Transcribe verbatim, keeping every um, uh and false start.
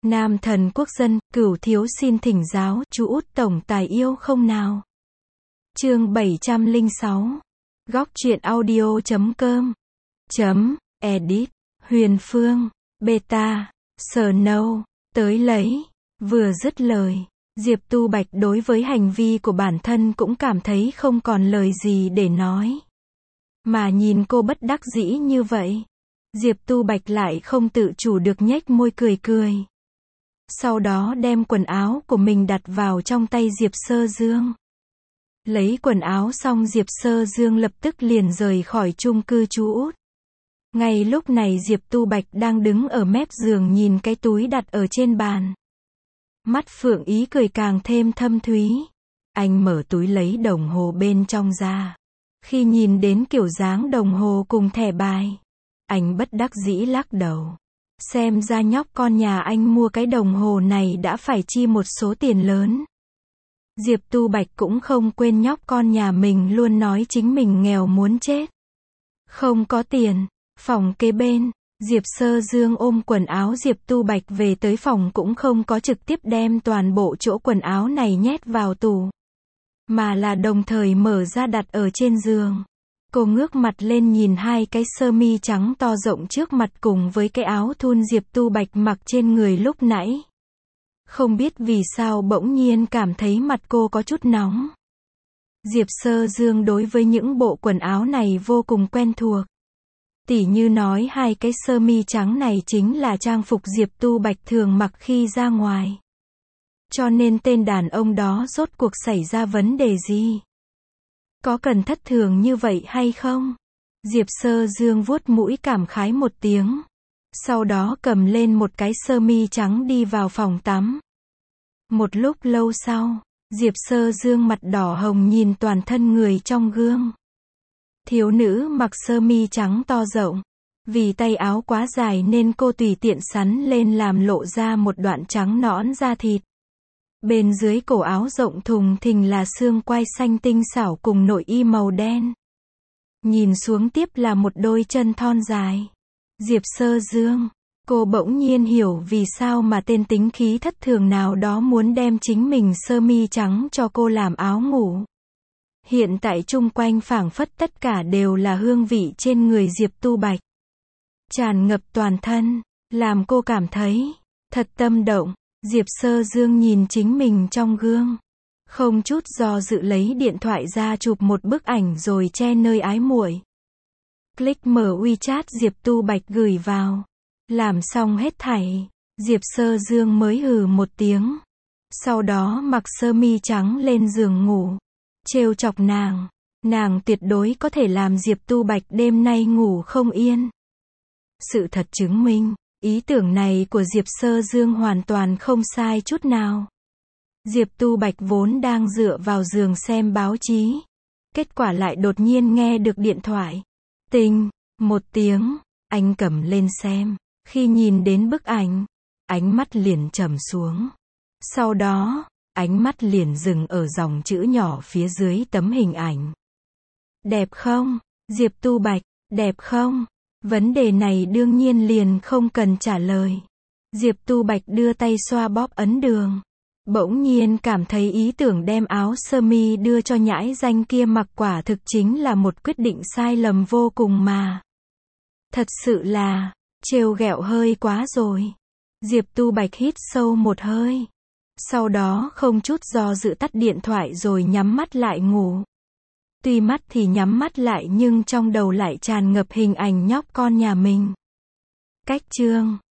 Nam thần quốc dân, cửu thiếu xin thỉnh giáo, chú út tổng tài yêu không nào? Chương bảy trăm lẻ sáu. Góc truyện audio chấm com. Chấm, edit, Huyền Phương, beta, Snow, tới lấy. Vừa dứt lời, Diệp Tu Bạch đối với hành vi của bản thân cũng cảm thấy không còn lời gì để nói. Mà nhìn cô bất đắc dĩ như vậy, Diệp Tu Bạch lại không tự chủ được nhếch môi cười cười. Sau đó đem quần áo của mình đặt vào trong tay Diệp Sơ Dương. Lấy quần áo xong Diệp Sơ Dương lập tức liền rời khỏi chung cư chú út. Ngay lúc này Diệp Tu Bạch đang đứng ở mép giường nhìn cái túi đặt ở trên bàn. Mắt Phượng Ý cười càng thêm thâm thúy. Anh mở túi lấy đồng hồ bên trong ra. Khi nhìn đến kiểu dáng đồng hồ cùng thẻ bài, anh bất đắc dĩ lắc đầu. Xem ra nhóc con nhà anh mua cái đồng hồ này đã phải chi một số tiền lớn. Diệp Tu Bạch cũng không quên nhóc con nhà mình luôn nói chính mình nghèo muốn chết. Không có tiền. Phòng kế bên, Diệp Sơ Dương ôm quần áo Diệp Tu Bạch về tới phòng cũng không có trực tiếp đem toàn bộ chỗ quần áo này nhét vào tủ, mà là đồng thời mở ra đặt ở trên giường. Cô ngước mặt lên nhìn hai cái sơ mi trắng to rộng trước mặt cùng với cái áo thun Diệp Tu Bạch mặc trên người lúc nãy. Không biết vì sao bỗng nhiên cảm thấy mặt cô có chút nóng. Diệp Sơ Dương đối với những bộ quần áo này vô cùng quen thuộc. Tỉ như nói hai cái sơ mi trắng này chính là trang phục Diệp Tu Bạch thường mặc khi ra ngoài. Cho nên tên đàn ông đó rốt cuộc xảy ra vấn đề gì? Có cần thất thường như vậy hay không? Diệp Sơ Dương vuốt mũi cảm khái một tiếng. Sau đó cầm lên một cái sơ mi trắng đi vào phòng tắm. Một lúc lâu sau, Diệp Sơ Dương mặt đỏ hồng nhìn toàn thân người trong gương. Thiếu nữ mặc sơ mi trắng to rộng. Vì tay áo quá dài nên cô tùy tiện sắn lên làm lộ ra một đoạn trắng nõn da thịt. Bên dưới cổ áo rộng thùng thình là xương quai xanh tinh xảo cùng nội y màu đen. Nhìn xuống tiếp là một đôi chân thon dài. Diệp Sơ Dương, cô bỗng nhiên hiểu vì sao mà tên tính khí thất thường nào đó muốn đem chính mình sơ mi trắng cho cô làm áo ngủ. Hiện tại chung quanh phảng phất tất cả đều là hương vị trên người Diệp Tu Bạch. Tràn ngập toàn thân, làm cô cảm thấy thật tâm động. Diệp Sơ Dương nhìn chính mình trong gương, không chút do dự lấy điện thoại ra chụp một bức ảnh rồi che nơi ái muội. Click mở WeChat Diệp Tu Bạch gửi vào. Làm xong hết thảy, Diệp Sơ Dương mới hừ một tiếng. Sau đó mặc sơ mi trắng lên giường ngủ. Trêu chọc nàng, nàng tuyệt đối có thể làm Diệp Tu Bạch đêm nay ngủ không yên. Sự thật chứng minh, ý tưởng này của Diệp Sơ Dương hoàn toàn không sai chút nào. Diệp Tu Bạch vốn đang dựa vào giường xem báo chí. Kết quả lại đột nhiên nghe được điện thoại. Tinh, một tiếng, anh cầm lên xem. Khi nhìn đến bức ảnh, ánh mắt liền trầm xuống. Sau đó, ánh mắt liền dừng ở dòng chữ nhỏ phía dưới tấm hình ảnh. Đẹp không? Diệp Tu Bạch, đẹp không? Vấn đề này đương nhiên liền không cần trả lời. Diệp Tu Bạch đưa tay xoa bóp ấn đường. Bỗng nhiên cảm thấy ý tưởng đem áo sơ mi đưa cho nhãi danh kia mặc quả thực chính là một quyết định sai lầm vô cùng mà. Thật sự là, trêu ghẹo hơi quá rồi. Diệp Tu Bạch hít sâu một hơi. Sau đó không chút do dự tắt điện thoại rồi nhắm mắt lại ngủ. Tuy mắt thì nhắm mắt lại nhưng trong đầu lại tràn ngập hình ảnh nhóc con nhà mình. Cách chương